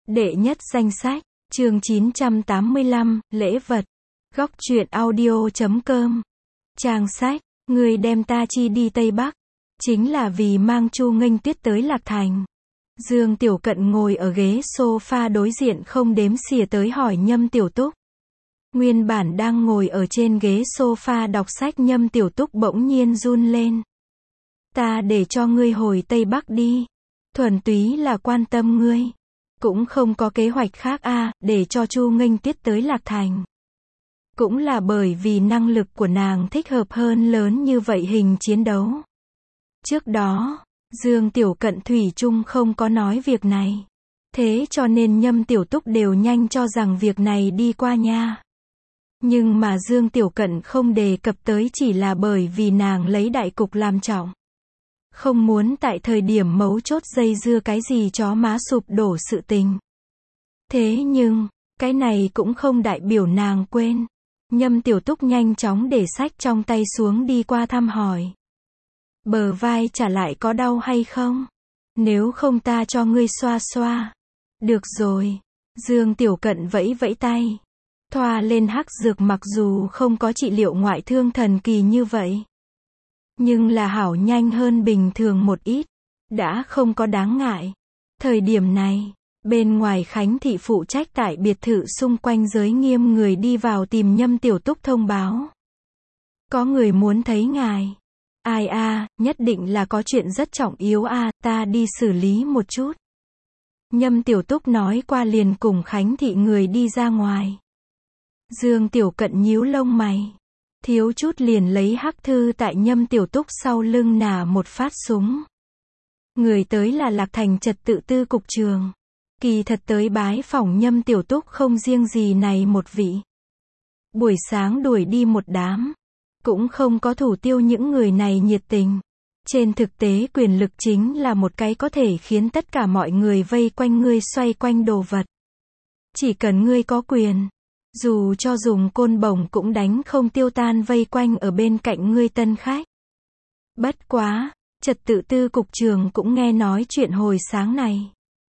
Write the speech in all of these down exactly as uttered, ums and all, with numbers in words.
Đệ nhất danh sách, chương chín trăm tám mươi lăm, lễ vật. Góc truyện audio chấm com. Trang sách, người đem ta chi đi Tây Bắc, chính là vì mang Chu Nghênh Tuyết tới Lạc Thành. Dương Tiểu Cận ngồi ở ghế sofa đối diện không đếm xỉa tới hỏi Nhâm Tiểu Túc. Nguyên bản đang ngồi ở trên ghế sofa đọc sách Nhâm Tiểu Túc bỗng nhiên run lên. Ta để cho ngươi hồi Tây Bắc đi. Thuần túy là quan tâm ngươi. Cũng không có kế hoạch khác a, à, để cho Chu Nghênh Tuyết tới Lạc Thành. Cũng là bởi vì năng lực của nàng thích hợp hơn lớn như vậy hình chiến đấu. Trước đó, Dương Tiểu Cận thủy chung không có nói việc này. Thế cho nên Nhâm Tiểu Túc đều nhanh cho rằng việc này đi qua nha. Nhưng mà Dương Tiểu Cận không đề cập tới chỉ là bởi vì nàng lấy đại cục làm trọng. Không muốn tại thời điểm mấu chốt dây dưa cái gì chó má sụp đổ sự tình. Thế nhưng, cái này cũng không đại biểu nàng quên. Nhâm Tiểu Túc nhanh chóng để sách trong tay xuống đi qua thăm hỏi. Bờ vai trả lại có đau hay không? Nếu không ta cho ngươi xoa xoa. Được rồi. Dương Tiểu Cận vẫy vẫy tay. Thoa lên hắc dược mặc dù không có trị liệu ngoại thương thần kỳ như vậy. Nhưng là hảo nhanh hơn bình thường một ít. Đã không có đáng ngại. Thời điểm này, bên ngoài Khánh thị phụ trách tại biệt thự xung quanh giới nghiêm người đi vào tìm Nhâm Tiểu Túc thông báo. Có người muốn thấy ngài. Ai a, à, nhất định là có chuyện rất trọng yếu a, à, ta đi xử lý một chút. Nhâm Tiểu Túc nói qua liền cùng Khánh thị người đi ra ngoài. Dương Tiểu Cận nhíu lông mày. Thiếu chút liền lấy hắc thư tại Nhâm Tiểu Túc sau lưng nả một phát súng. Người tới là Lạc Thành trật tự tư cục trường. Kỳ thật tới bái phỏng Nhâm Tiểu Túc không riêng gì này một vị. Buổi sáng đuổi đi một đám. Cũng không có thủ tiêu những người này nhiệt tình. Trên thực tế quyền lực chính là một cái có thể khiến tất cả mọi người vây quanh ngươi xoay quanh đồ vật. Chỉ cần ngươi có quyền. Dù cho dùng côn bổng cũng đánh không tiêu tan vây quanh ở bên cạnh ngươi tân khách. Bất quá, trật tự tư cục trường cũng nghe nói chuyện hồi sáng này.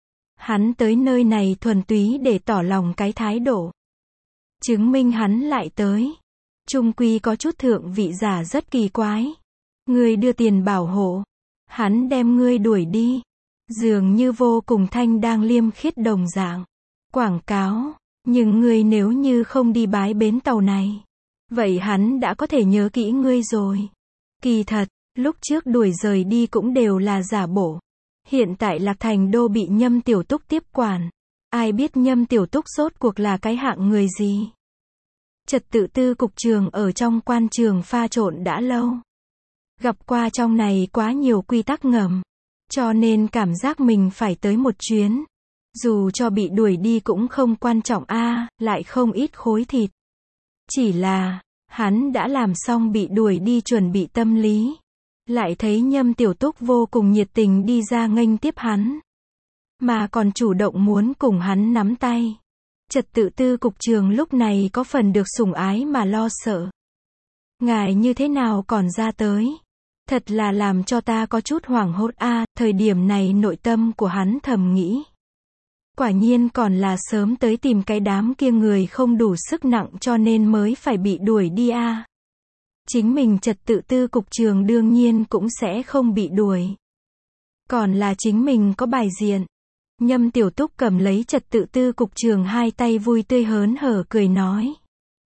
Hắn tới nơi này thuần túy để tỏ lòng cái thái độ. Chứng minh hắn lại tới. Trung quy có chút thượng vị giả rất kỳ quái. Ngươi đưa tiền bảo hộ. Hắn đem ngươi đuổi đi. Dường như vô cùng thanh đang liêm khiết đồng dạng. Quảng cáo. Nhưng ngươi nếu như không đi bái bến tàu này. Vậy hắn đã có thể nhớ kỹ ngươi rồi. Kỳ thật, lúc trước đuổi rời đi cũng đều là giả bộ. Hiện tại Lạc Thành đô bị Nhâm Tiểu Túc tiếp quản. Ai biết Nhâm Tiểu Túc rốt cuộc là cái hạng người gì. Trật tự tư cục trường ở trong quan trường pha trộn đã lâu. Gặp qua trong này quá nhiều quy tắc ngầm. Cho nên cảm giác mình phải tới một chuyến. Dù cho bị đuổi đi cũng không quan trọng a, à, lại không ít khối thịt. Chỉ là, hắn đã làm xong bị đuổi đi chuẩn bị tâm lý. Lại thấy Nhâm Tiểu Túc vô cùng nhiệt tình đi ra nghênh tiếp hắn. Mà còn chủ động muốn cùng hắn nắm tay. Trật tự tư cục trường lúc này có phần được sủng ái mà lo sợ. Ngài như thế nào còn ra tới? Thật là làm cho ta có chút hoảng hốt a, à, thời điểm này nội tâm của hắn thầm nghĩ. Quả nhiên còn là sớm tới tìm cái đám kia người không đủ sức nặng cho nên mới phải bị đuổi đi a. À. Chính mình trật tự tư cục trường đương nhiên cũng sẽ không bị đuổi. Còn là chính mình có bài diện. Nhâm Tiểu Túc cầm lấy trật tự tư cục trường hai tay vui tươi hớn hở cười nói.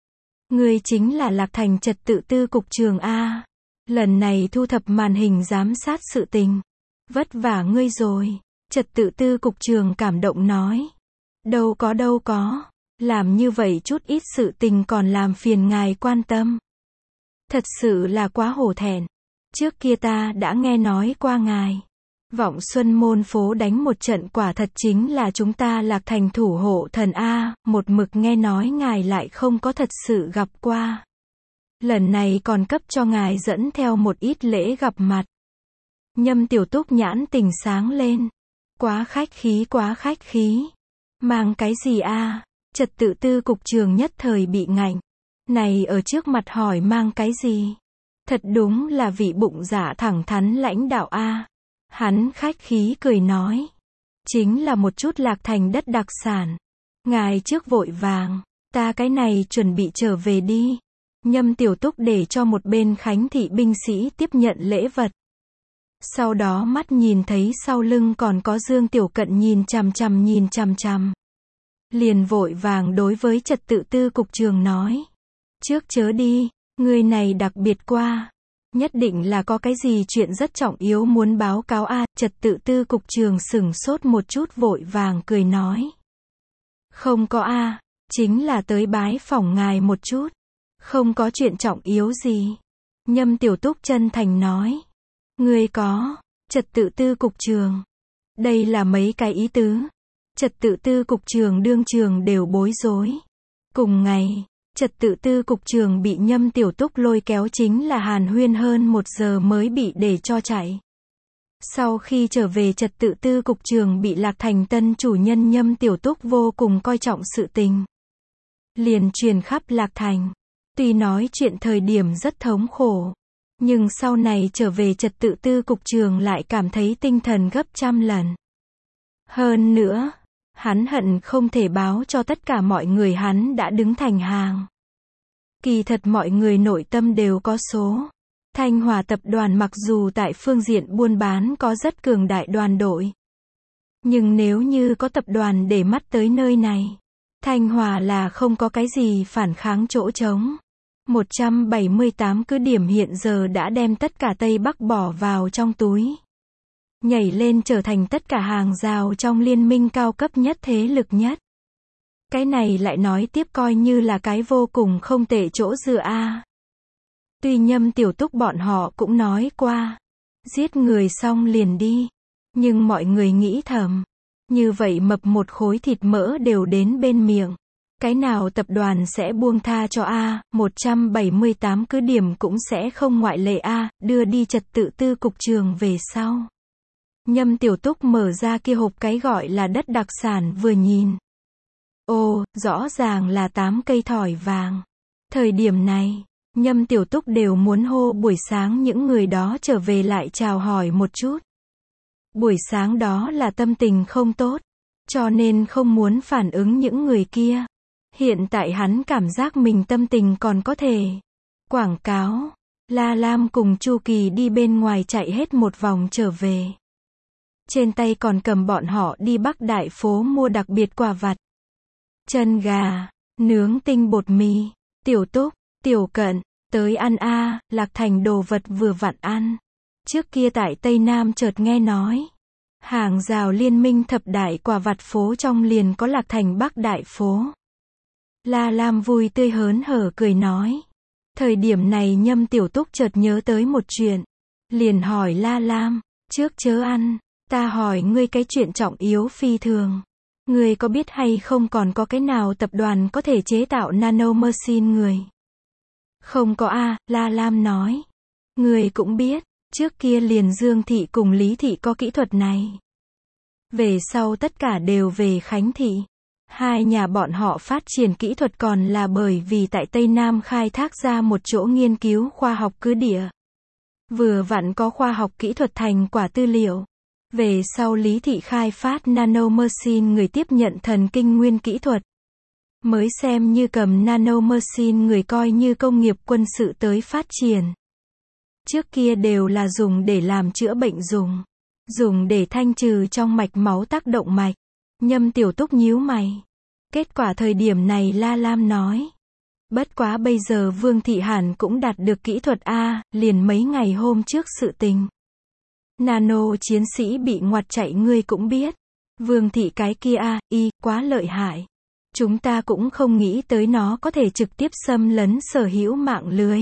Ngươi chính là Lạc Thành trật tự tư cục trường a. À. Lần này thu thập màn hình giám sát sự tình. Vất vả ngươi rồi. Trật tự tư cục trường cảm động nói. Đâu có đâu có. Làm như vậy chút ít sự tình còn làm phiền ngài quan tâm. Thật sự là quá hổ thẹn. Trước kia ta đã nghe nói qua ngài. Vọng Xuân môn phố đánh một trận quả thật chính là chúng ta Lạc Thành thủ hộ thần A, một mực nghe nói ngài lại không có thật sự gặp qua. Lần này còn cấp cho ngài dẫn theo một ít lễ gặp mặt. Nhâm Tiểu Túc nhãn tình sáng lên. Quá khách khí quá khách khí. Mang cái gì a? À? Trật tự tư cục trường nhất thời bị ngạnh. Này ở trước mặt hỏi mang cái gì? Thật đúng là vị bụng dạ thẳng thắn lãnh đạo a. À. Hắn khách khí cười nói. chính là một chút Lạc Thành đất đặc sản. Ngài trước vội vàng, ta cái này chuẩn bị trở về đi. Nhâm Tiểu Túc để cho một bên Khánh thị binh sĩ tiếp nhận lễ vật. Sau đó mắt nhìn thấy sau lưng còn có Dương Tiểu Cận nhìn chằm chằm nhìn chằm chằm. Liền vội vàng đối với trật tự tư cục trường nói. Trước chớ đi, người này đặc biệt qua. Nhất định là có cái gì chuyện rất trọng yếu muốn báo cáo a. À, trật tự tư cục trường sửng sốt một chút vội vàng cười nói. Không có a, à, chính là tới bái phỏng ngài một chút. Không có chuyện trọng yếu gì. Nhâm Tiểu Túc chân thành nói. Ngươi có, trật tự tư cục trường. Đây là mấy cái ý tứ. Trật tự tư cục trường đương trường đều bối rối. Cùng ngày, trật tự tư cục trường bị Nhâm Tiểu Túc lôi kéo chính là hàn huyên hơn một giờ mới bị để cho chạy. Sau khi trở về trật tự tư cục trường bị Lạc Thành tân chủ nhân Nhâm Tiểu Túc vô cùng coi trọng sự tình. Liền truyền khắp Lạc Thành. Tuy nói chuyện thời điểm rất thống khổ. Nhưng sau này trở về trật tự tư cục trường lại cảm thấy tinh thần gấp trăm lần. Hơn nữa, hắn hận không thể báo cho tất cả mọi người hắn đã đứng thành hàng. Kỳ thật mọi người nội tâm đều có số. Thanh Hòa tập đoàn mặc dù tại phương diện buôn bán có rất cường đại đoàn đội. Nhưng nếu như có tập đoàn để mắt tới nơi này, Thanh Hòa là không có cái gì phản kháng chỗ trống. một trăm bảy mươi tám cứ điểm hiện giờ đã đem tất cả Tây Bắc bỏ vào trong túi. Nhảy lên trở thành tất cả hàng rào trong liên minh cao cấp nhất thế lực nhất. Cái này lại nói tiếp coi như là cái vô cùng không tệ chỗ dựa a. Tuy Nhâm Tiểu Túc bọn họ cũng nói qua, giết người xong liền đi. Nhưng mọi người nghĩ thầm, như vậy mập một khối thịt mỡ đều đến bên miệng. Cái nào tập đoàn sẽ buông tha cho A, một trăm bảy mươi tám cứ điểm cũng sẽ không ngoại lệ A, đưa đi trật tự tư cục trường về sau. Nhâm Tiểu Túc mở ra kia hộp cái gọi là đất đặc sản vừa nhìn. Ồ, rõ ràng là tám cây thỏi vàng. Thời điểm này, Nhâm Tiểu Túc đều muốn hô buổi sáng những người đó trở về lại chào hỏi một chút. Buổi sáng đó là tâm tình không tốt, cho nên không muốn phản ứng những người kia. Hiện tại hắn cảm giác mình tâm tình còn có thể. Quảng cáo, La Lam cùng Chu Kỳ đi bên ngoài chạy hết một vòng trở về. Trên tay còn cầm bọn họ đi Bắc Đại phố mua đặc biệt quà vặt. Chân gà, nướng tinh bột mì, Tiểu Túc, Tiểu Cận, tới ăn a, Lạc Thành đồ vật vừa vặn ăn. Trước kia tại Tây Nam chợt nghe nói, hàng rào liên minh thập đại quà vặt phố trong liền có Lạc Thành Bắc Đại phố. La Lam vui tươi hớn hở cười nói. Thời điểm này Nhâm Tiểu Túc chợt nhớ tới một chuyện. Liền hỏi La Lam, trước chớ ăn, ta hỏi ngươi cái chuyện trọng yếu phi thường. Ngươi có biết hay không còn có cái nào tập đoàn có thể chế tạo nano machine người? Không có a, La Lam nói. Ngươi cũng biết, trước kia liền Dương Thị cùng Lý Thị có kỹ thuật này. Về sau tất cả đều về Khánh Thị. Hai nhà bọn họ phát triển kỹ thuật còn là bởi vì tại Tây Nam khai thác ra một chỗ nghiên cứu khoa học cứ địa. Vừa vặn có khoa học kỹ thuật thành quả tư liệu. Về sau Lý Thị khai phát nano machine người tiếp nhận thần kinh nguyên kỹ thuật. Mới xem như cầm nano machine người coi như công nghiệp quân sự tới phát triển. Trước kia đều là dùng để làm chữa bệnh dùng. Dùng để thanh trừ trong mạch máu tác động mạch. Nhâm Tiểu Túc nhíu mày. Kết quả thời điểm này La Lam nói. Bất quá bây giờ Vương Thị Hàn cũng đạt được kỹ thuật A, liền mấy ngày hôm trước sự tình. Nano chiến sĩ bị ngoặt chạy ngươi cũng biết. Vương Thị cái kia A, y, quá lợi hại. Chúng ta cũng không nghĩ tới nó có thể trực tiếp xâm lấn sở hữu mạng lưới.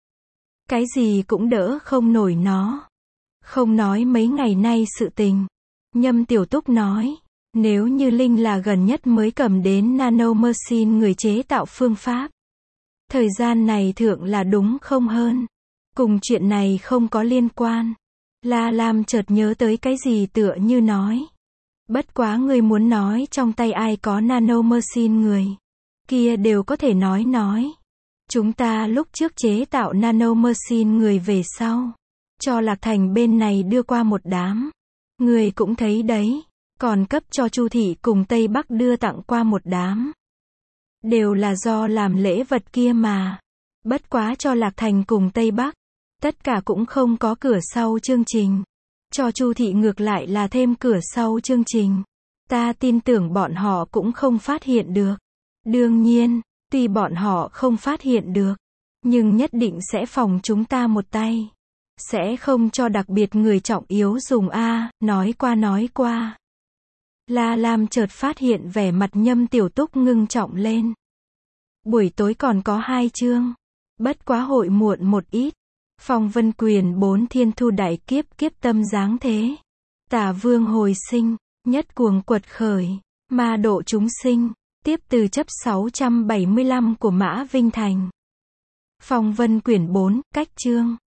Cái gì cũng đỡ không nổi nó. Không nói mấy ngày nay sự tình. Nhâm Tiểu Túc nói. Nếu như Linh là gần nhất mới cầm đến nano machine người chế tạo phương pháp. Thời gian này thượng là đúng không hơn. Cùng chuyện này không có liên quan. La Lam chợt nhớ tới cái gì tựa như nói. Bất quá người muốn nói trong tay ai có nano machine người. Kia đều có thể nói nói. Chúng ta lúc trước chế tạo nano machine người về sau. Cho Lạc Thành bên này đưa qua một đám. Người cũng thấy đấy. còn cấp cho Chu thị cùng Tây Bắc đưa tặng qua một đám. Đều là do làm lễ vật kia mà. Bất quá cho Lạc Thành cùng Tây Bắc, tất cả cũng không có cửa sau chương trình. Cho Chu thị ngược lại là thêm cửa sau chương trình. Ta tin tưởng bọn họ cũng không phát hiện được. Đương nhiên, tuy bọn họ không phát hiện được, nhưng nhất định sẽ phòng chúng ta một tay. Sẽ không cho đặc biệt người trọng yếu dùng a, nói qua nói qua. La Lam chợt phát hiện vẻ mặt Nhâm Tiểu Túc ngưng trọng lên. Buổi tối còn có hai chương. Bất quá hội muộn một ít. Phong Vân Quyền bốn thiên thu đại kiếp kiếp tâm giáng thế. Tả vương hồi sinh, nhất cuồng quật khởi, ma độ chúng sinh, tiếp từ chấp sáu trăm bảy mươi lăm của Mã Vinh Thành. Phong Vân Quyển bốn, cách chương.